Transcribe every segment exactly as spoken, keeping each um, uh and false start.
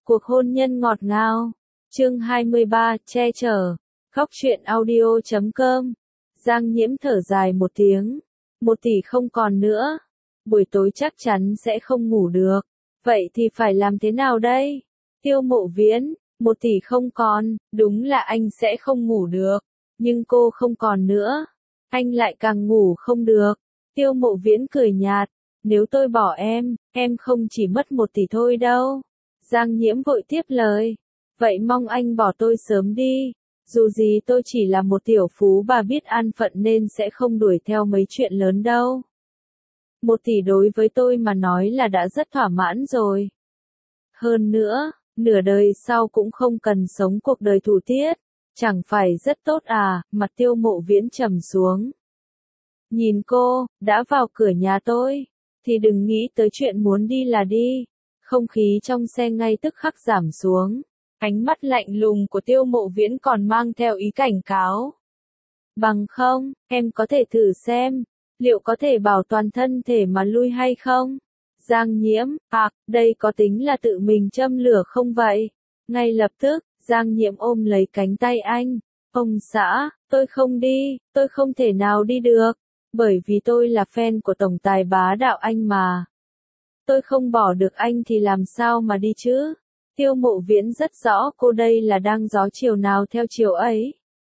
Cuộc hôn nhân ngọt ngào. Chương hai mươi ba, che chở. Góc truyện audio chấm com. Giang Nhiễm thở dài một tiếng. Một tỷ không còn nữa. Buổi tối chắc chắn sẽ không ngủ được. Vậy thì phải làm thế nào đây? Tiêu Mộ Viễn, một tỷ không còn, đúng là anh sẽ không ngủ được. Nhưng cô không còn nữa. Anh lại càng ngủ không được. Tiêu Mộ Viễn cười nhạt. Nếu tôi bỏ em, em không chỉ mất một tỷ thôi đâu. Giang Nhiễm vội tiếp lời. Vậy mong anh bỏ tôi sớm đi. Dù gì tôi chỉ là một tiểu phú bà biết an phận nên sẽ không đuổi theo mấy chuyện lớn đâu. Một tỷ đối với tôi mà nói là đã rất thỏa mãn rồi. Hơn nữa, nửa đời sau cũng không cần sống cuộc đời thủ tiết. Chẳng phải rất tốt à, mặt Tiêu Mộ Viễn trầm xuống. Nhìn cô, đã vào cửa nhà tôi, thì đừng nghĩ tới chuyện muốn đi là đi. Không khí trong xe ngay tức khắc giảm xuống. Ánh mắt lạnh lùng của Tiêu Mộ Viễn còn mang theo ý cảnh cáo. Bằng không, em có thể thử xem, liệu có thể bảo toàn thân thể mà lui hay không? Giang Nhiễm, à, đây có tính là tự mình châm lửa không vậy? Ngay lập tức, Giang Nhiễm ôm lấy cánh tay anh. Ông xã, tôi không đi, tôi không thể nào đi được, bởi vì tôi là fan của tổng tài bá đạo anh mà. Tôi không bỏ được anh thì làm sao mà đi chứ? Tiêu Mộ Viễn rất rõ cô đây là đang gió chiều nào theo chiều ấy.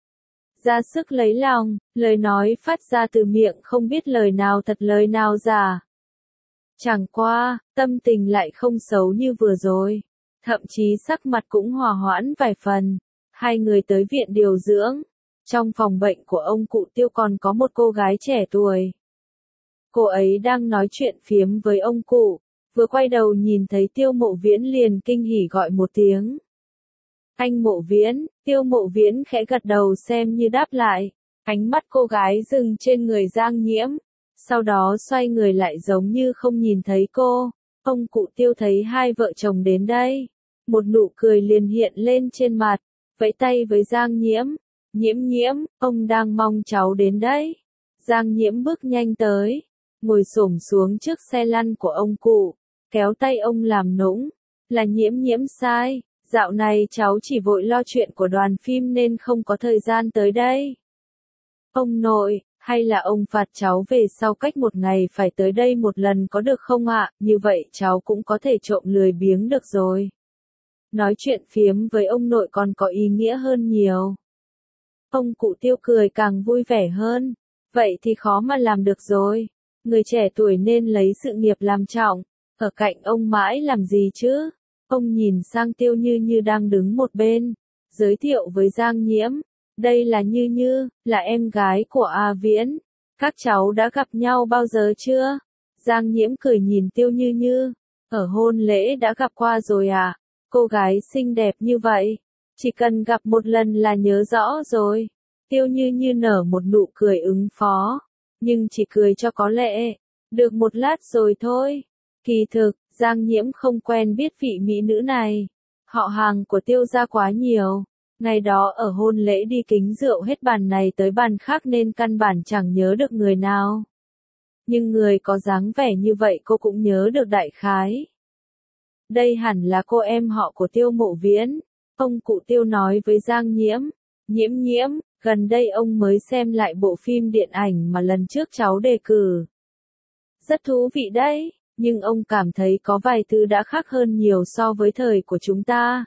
Ra sức lấy lòng, lời nói phát ra từ miệng không biết lời nào thật lời nào giả. Chẳng qua, tâm tình lại không xấu như vừa rồi. Thậm chí sắc mặt cũng hòa hoãn vài phần. Hai người tới viện điều dưỡng. Trong phòng bệnh của ông cụ Tiêu còn có một cô gái trẻ tuổi. Cô ấy đang nói chuyện phiếm với ông cụ. Vừa quay đầu nhìn thấy Tiêu Mộ Viễn liền kinh hỉ gọi một tiếng. Anh Mộ Viễn, Tiêu Mộ Viễn khẽ gật đầu xem như đáp lại. Ánh mắt cô gái dừng trên người Giang Nhiễm. Sau đó xoay người lại giống như không nhìn thấy cô. Ông cụ Tiêu thấy hai vợ chồng đến đây. Một nụ cười liền hiện lên trên mặt. Vẫy tay với Giang Nhiễm. Nhiễm Nhiễm, ông đang mong cháu đến đấy. Giang Nhiễm bước nhanh tới. Ngồi xổm xuống trước xe lăn của ông cụ. Kéo tay ông làm nũng. Là Nhiễm Nhiễm sai. Dạo này cháu chỉ vội lo chuyện của đoàn phim nên không có thời gian tới đây. Ông nội, hay là ông phạt cháu về sau cách một ngày phải tới đây một lần có được không ạ? Như vậy cháu cũng có thể trộm lười biếng được rồi. Nói chuyện phiếm với ông nội còn có ý nghĩa hơn nhiều. Ông cụ Tiêu cười càng vui vẻ hơn. Vậy thì khó mà làm được rồi. Người trẻ tuổi nên lấy sự nghiệp làm trọng. Ở cạnh ông mãi làm gì chứ? Ông nhìn sang Tiêu Như Như đang đứng một bên. Giới thiệu với Giang Nhiễm. Đây là Như Như, là em gái của A Viễn. Các cháu đã gặp nhau bao giờ chưa? Giang Nhiễm cười nhìn Tiêu Như Như. Ở hôn lễ đã gặp qua rồi à? Cô gái xinh đẹp như vậy. Chỉ cần gặp một lần là nhớ rõ rồi. Tiêu Như Như nở một nụ cười ứng phó. Nhưng chỉ cười cho có lệ. Được một lát rồi thôi. Kỳ thực, Giang Nhiễm không quen biết vị mỹ nữ này. Họ hàng của Tiêu gia quá nhiều. Ngày đó ở hôn lễ đi kính rượu hết bàn này tới bàn khác nên căn bản chẳng nhớ được người nào. Nhưng người có dáng vẻ như vậy cô cũng nhớ được đại khái. Đây hẳn là cô em họ của Tiêu Mộ Viễn. Ông cụ Tiêu nói với Giang Nhiễm. Nhiễm Nhiễm, gần đây ông mới xem lại bộ phim điện ảnh mà lần trước cháu đề cử. Rất thú vị đấy, nhưng ông cảm thấy có vài thứ đã khác hơn nhiều so với thời của chúng ta.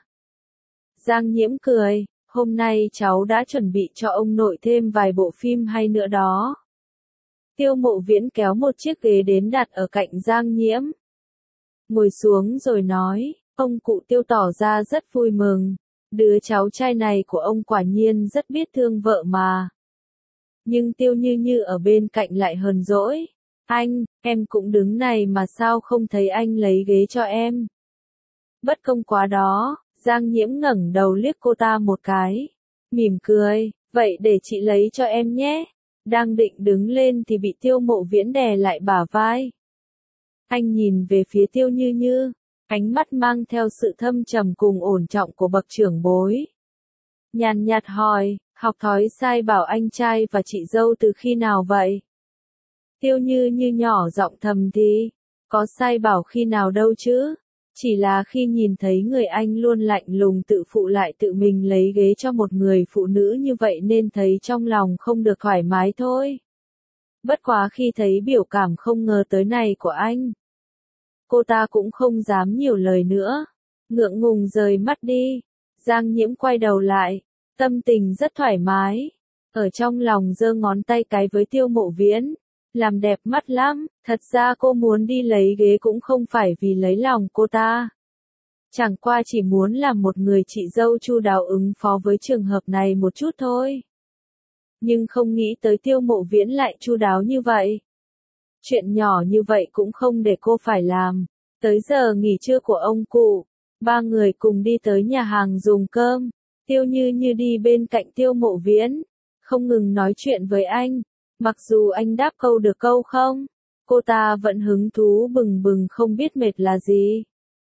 Giang Nhiễm cười, hôm nay cháu đã chuẩn bị cho ông nội thêm vài bộ phim hay nữa đó. Tiêu Mộ Viễn kéo một chiếc ghế đến đặt ở cạnh Giang Nhiễm. Ngồi xuống rồi nói, ông cụ Tiêu tỏ ra rất vui mừng. Đứa cháu trai này của ông quả nhiên rất biết thương vợ mà. Nhưng Tiêu Như Như ở bên cạnh lại hờn dỗi. Anh, em cũng đứng này mà sao không thấy anh lấy ghế cho em. Bất công quá đó. Giang Nhiễm ngẩng đầu liếc cô ta một cái. Mỉm cười, vậy để chị lấy cho em nhé. Đang định đứng lên thì bị Tiêu Mộ Viễn đè lại bả vai. Anh nhìn về phía Tiêu Như Như. Ánh mắt mang theo sự thâm trầm cùng ổn trọng của bậc trưởng bối. Nhàn nhạt hỏi, học thói sai bảo anh trai và chị dâu từ khi nào vậy? Tiêu Như Như nhỏ giọng thầm thì, có sai bảo khi nào đâu chứ? Chỉ là khi nhìn thấy người anh luôn lạnh lùng tự phụ lại tự mình lấy ghế cho một người phụ nữ như vậy nên thấy trong lòng không được thoải mái thôi. Bất quá khi thấy biểu cảm không ngờ tới này của anh, cô ta cũng không dám nhiều lời nữa, ngượng ngùng rời mắt đi. Giang Nhiễm quay đầu lại, tâm tình rất thoải mái, ở trong lòng giơ ngón tay cái với Tiêu Mộ Viễn, làm đẹp mắt lắm, thật ra cô muốn đi lấy ghế cũng không phải vì lấy lòng cô ta. Chẳng qua chỉ muốn làm một người chị dâu chu đáo ứng phó với trường hợp này một chút thôi. Nhưng không nghĩ tới Tiêu Mộ Viễn lại chu đáo như vậy. Chuyện nhỏ như vậy cũng không để cô phải làm. Tới giờ nghỉ trưa của ông cụ, ba người cùng đi tới nhà hàng dùng cơm. Tiêu Như Như đi bên cạnh Tiêu Mộ Viễn, không ngừng nói chuyện với anh. Mặc dù anh đáp câu được câu không, cô ta vẫn hứng thú bừng bừng không biết mệt là gì.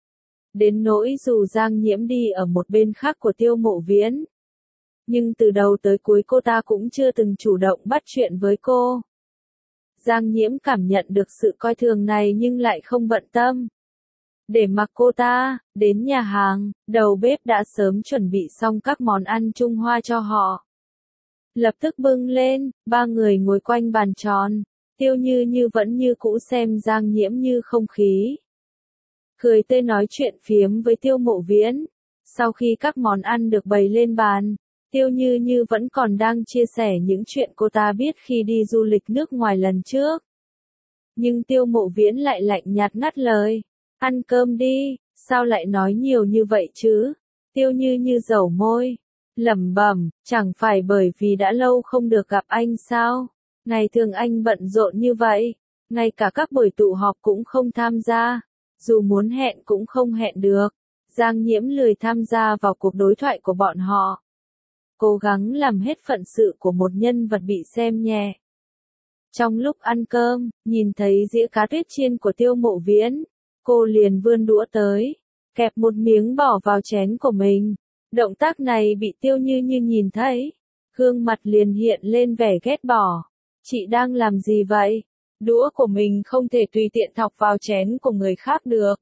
Đến nỗi dù Giang Nhiễm đi ở một bên khác của Tiêu Mộ Viễn, nhưng từ đầu tới cuối cô ta cũng chưa từng chủ động bắt chuyện với cô. Giang Nhiễm cảm nhận được sự coi thường này nhưng lại không bận tâm. Để mặc cô ta, đến nhà hàng, đầu bếp đã sớm chuẩn bị xong các món ăn Trung Hoa cho họ. Lập tức bưng lên, ba người ngồi quanh bàn tròn, Tiêu Như Như vẫn như cũ xem Giang Nhiễm như không khí. Cười tươi nói chuyện phiếm với Tiêu Mộ Viễn. Sau khi các món ăn được bày lên bàn, Tiêu Như Như vẫn còn đang chia sẻ những chuyện cô ta biết khi đi du lịch nước ngoài lần trước. Nhưng Tiêu Mộ Viễn lại lạnh nhạt ngắt lời. Ăn cơm đi, sao lại nói nhiều như vậy chứ? Tiêu Như Như dẩu môi, lẩm bẩm, chẳng phải bởi vì đã lâu không được gặp anh sao? Ngày thường anh bận rộn như vậy, ngay cả các buổi tụ họp cũng không tham gia, dù muốn hẹn cũng không hẹn được. Giang Nhiễm lười tham gia vào cuộc đối thoại của bọn họ. Cố gắng làm hết phận sự của một nhân vật bị xem nhẹ. Trong lúc ăn cơm, nhìn thấy dĩa cá tuyết chiên của Tiêu Mộ Viễn, cô liền vươn đũa tới, kẹp một miếng bỏ vào chén của mình. Động tác này bị Tiêu Như Như nhìn thấy, gương mặt liền hiện lên vẻ ghét bỏ. Chị đang làm gì vậy? Đũa của mình không thể tùy tiện thọc vào chén của người khác được.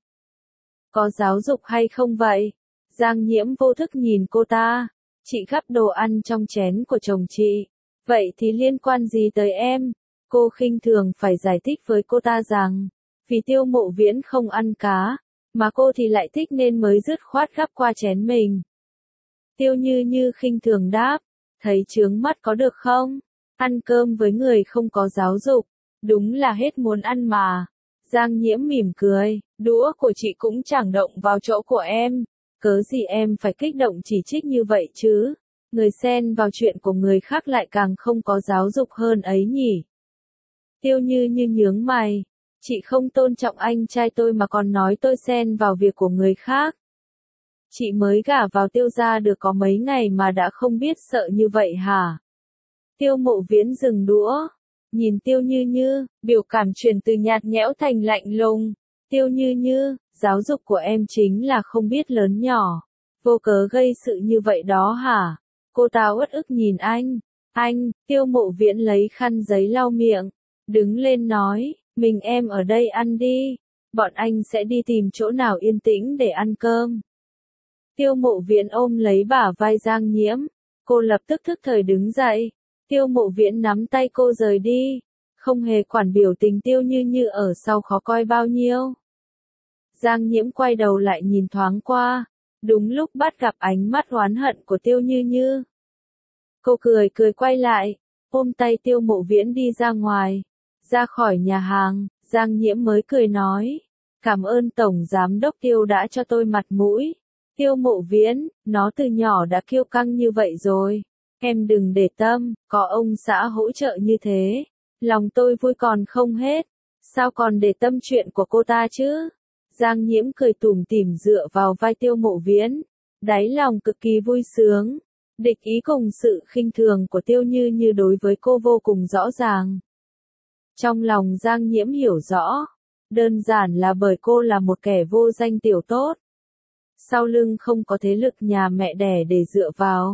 Có giáo dục hay không vậy? Giang Nhiễm vô thức nhìn cô ta. Chị gắp đồ ăn trong chén của chồng chị. Vậy thì liên quan gì tới em? Cô khinh thường phải giải thích với cô ta rằng, vì Tiêu Mộ Viễn không ăn cá, mà cô thì lại thích nên mới dứt khoát gắp qua chén mình. Tiêu Như Như khinh thường đáp, thấy chướng mắt có được không? Ăn cơm với người không có giáo dục, đúng là hết muốn ăn mà. Giang Nhiễm mỉm cười, đũa của chị cũng chẳng động vào chỗ của em, cớ gì em phải kích động chỉ trích như vậy chứ? Người xen vào chuyện của người khác lại càng không có giáo dục hơn ấy nhỉ? Tiêu Như Như nhướng mày, chị không tôn trọng anh trai tôi mà còn nói tôi xen vào việc của người khác. Chị mới gả vào Tiêu gia được có mấy ngày mà đã không biết sợ như vậy hả? Tiêu Mộ Viễn dừng đũa, nhìn Tiêu Như Như, biểu cảm chuyển từ nhạt nhẽo thành lạnh lùng. Tiêu Như Như, giáo dục của em chính là không biết lớn nhỏ, vô cớ gây sự như vậy đó hả? Cô ta uất ức nhìn anh. Anh, Tiêu Mộ Viễn lấy khăn giấy lau miệng, đứng lên nói, mình em ở đây ăn đi, bọn anh sẽ đi tìm chỗ nào yên tĩnh để ăn cơm. Tiêu Mộ Viễn ôm lấy bả vai Giang Nhiễm, cô lập tức thức thời đứng dậy. Tiêu Mộ Viễn nắm tay cô rời đi, không hề quản biểu tình Tiêu Như Như ở sau khó coi bao nhiêu. Giang Nhiễm quay đầu lại nhìn thoáng qua, đúng lúc bắt gặp ánh mắt oán hận của Tiêu Như Như. Cô cười cười quay lại, ôm tay Tiêu Mộ Viễn đi ra ngoài. Ra khỏi nhà hàng, Giang Nhiễm mới cười nói, cảm ơn Tổng Giám đốc Tiêu đã cho tôi mặt mũi. Tiêu Mộ Viễn, nó từ nhỏ đã kiêu căng như vậy rồi. Em đừng để tâm, có ông xã hỗ trợ như thế. Lòng tôi vui còn không hết. Sao còn để tâm chuyện của cô ta chứ? Giang Nhiễm cười tủm tỉm dựa vào vai Tiêu Mộ Viễn. Đáy lòng cực kỳ vui sướng. Địch ý cùng sự khinh thường của Tiêu Như Như đối với cô vô cùng rõ ràng. Trong lòng Giang Nhiễm hiểu rõ. Đơn giản là bởi cô là một kẻ vô danh tiểu tốt. Sau lưng không có thế lực nhà mẹ đẻ để dựa vào.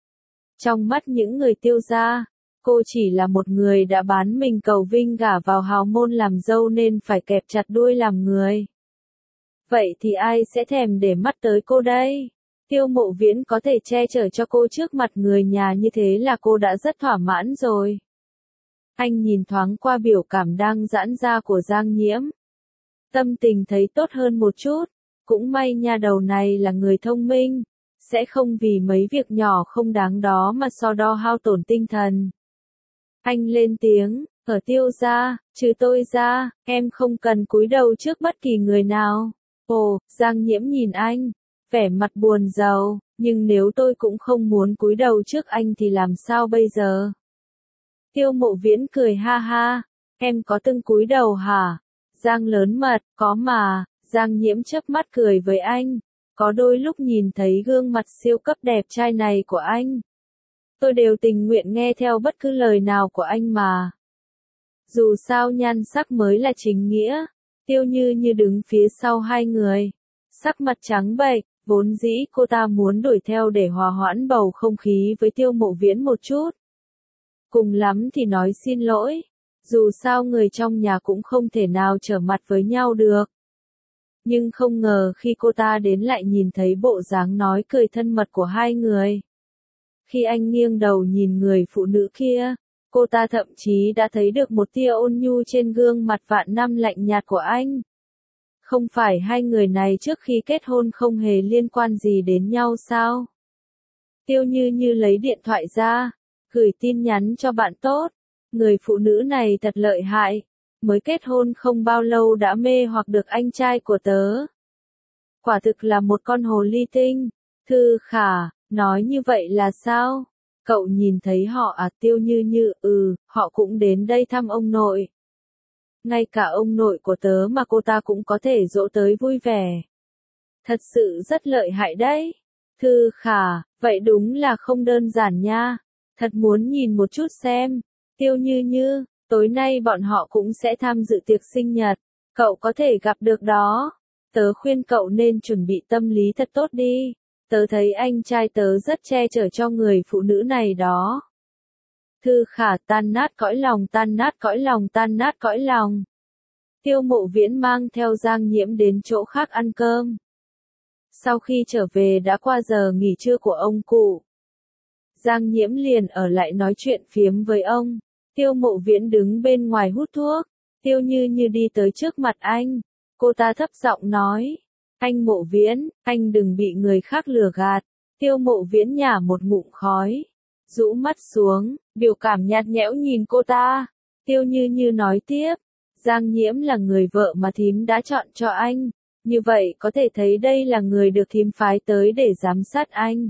Trong mắt những người Tiêu gia, cô chỉ là một người đã bán mình cầu vinh gả vào hào môn làm dâu nên phải kẹp chặt đuôi làm người. Vậy thì ai sẽ thèm để mắt tới cô đây? Tiêu Mộ Viễn có thể che chở cho cô trước mặt người nhà như thế là cô đã rất thỏa mãn rồi. Anh nhìn thoáng qua biểu cảm đang giãn ra của Giang Nhiễm. Tâm tình thấy tốt hơn một chút. Cũng may nha đầu này là người thông minh. Sẽ không vì mấy việc nhỏ không đáng đó mà so đo hao tổn tinh thần. Anh lên tiếng, ở Tiêu gia, trừ tôi ra, em không cần cúi đầu trước bất kỳ người nào. Ồ, Giang Nhiễm nhìn anh, vẻ mặt buồn rầu, nhưng nếu tôi cũng không muốn cúi đầu trước anh thì làm sao bây giờ? Tiêu Mộ Viễn cười ha ha, em có từng cúi đầu hả? Giang lớn mật, có mà. Giang Nhiễm chớp mắt cười với anh, có đôi lúc nhìn thấy gương mặt siêu cấp đẹp trai này của anh. Tôi đều tình nguyện nghe theo bất cứ lời nào của anh mà. Dù sao nhan sắc mới là chính nghĩa. Tiêu Như Như đứng phía sau hai người. Sắc mặt trắng bệch, vốn dĩ cô ta muốn đuổi theo để hòa hoãn bầu không khí với Tiêu Mộ Viễn một chút. Cùng lắm thì nói xin lỗi. Dù sao người trong nhà cũng không thể nào trở mặt với nhau được. Nhưng không ngờ khi cô ta đến lại nhìn thấy bộ dáng nói cười thân mật của hai người. Khi anh nghiêng đầu nhìn người phụ nữ kia, cô ta thậm chí đã thấy được một tia ôn nhu trên gương mặt vạn năm lạnh nhạt của anh. Không phải hai người này trước khi kết hôn không hề liên quan gì đến nhau sao? Tiêu Như Như lấy điện thoại ra, gửi tin nhắn cho bạn tốt. Người phụ nữ này thật lợi hại. Mới kết hôn không bao lâu đã mê hoặc được anh trai của tớ. Quả thực là một con hồ ly tinh. Thư Khả, nói như vậy là sao? Cậu nhìn thấy họ à? Tiêu Như Như, ừ, họ cũng đến đây thăm ông nội. Ngay cả ông nội của tớ mà cô ta cũng có thể dỗ tới vui vẻ. Thật sự rất lợi hại đấy. Thư Khả, vậy đúng là không đơn giản nha. Thật muốn nhìn một chút xem. Tiêu Như Như, tối nay bọn họ cũng sẽ tham dự tiệc sinh nhật. Cậu có thể gặp được đó. Tớ khuyên cậu nên chuẩn bị tâm lý thật tốt đi. Tớ thấy anh trai tớ rất che chở cho người phụ nữ này đó. Thư Khả, tan nát cõi lòng, tan nát cõi lòng, tan nát cõi lòng. Tiêu Mộ Viễn mang theo Giang Nhiễm đến chỗ khác ăn cơm. Sau khi trở về đã qua giờ nghỉ trưa của ông cụ. Giang Nhiễm liền ở lại nói chuyện phiếm với ông. Tiêu Mộ Viễn đứng bên ngoài hút thuốc. Tiêu Như Như đi tới trước mặt anh. Cô ta thấp giọng nói. Anh Mộ Viễn, anh đừng bị người khác lừa gạt. Tiêu Mộ Viễn nhả một ngụm khói. Rũ mắt xuống, biểu cảm nhạt nhẽo nhìn cô ta. Tiêu Như Như nói tiếp. Giang Nhiễm là người vợ mà thím đã chọn cho anh. Như vậy có thể thấy đây là người được thím phái tới để giám sát anh.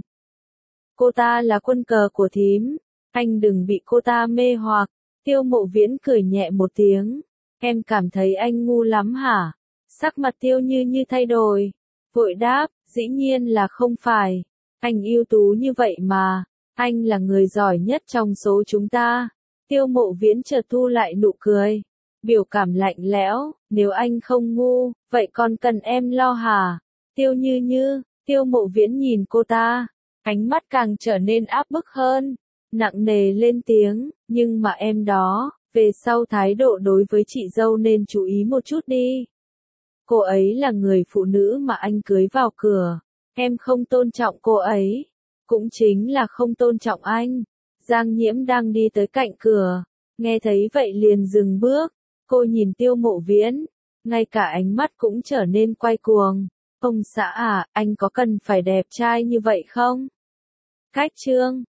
Cô ta là quân cờ của thím. Anh đừng bị cô ta mê hoặc. Tiêu Mộ Viễn cười nhẹ một tiếng. Em cảm thấy anh ngu lắm hả? Sắc mặt Tiêu Như Như thay đổi. Vội đáp, dĩ nhiên là không phải. Anh ưu tú như vậy mà. Anh là người giỏi nhất trong số chúng ta. Tiêu Mộ Viễn chợt thu lại nụ cười. Biểu cảm lạnh lẽo, nếu anh không ngu, vậy còn cần em lo hả? Tiêu Như Như, Tiêu Mộ Viễn nhìn cô ta. Ánh mắt càng trở nên áp bức hơn. Nặng nề lên tiếng, nhưng mà em đó, về sau thái độ đối với chị dâu nên chú ý một chút đi. Cô ấy là người phụ nữ mà anh cưới vào cửa. Em không tôn trọng cô ấy. Cũng chính là không tôn trọng anh. Giang Nhiễm đang đi tới cạnh cửa. Nghe thấy vậy liền dừng bước. Cô nhìn Tiêu Mộ Viễn. Ngay cả ánh mắt cũng trở nên quay cuồng. Ông xã à, anh có cần phải đẹp trai như vậy không? Cách chương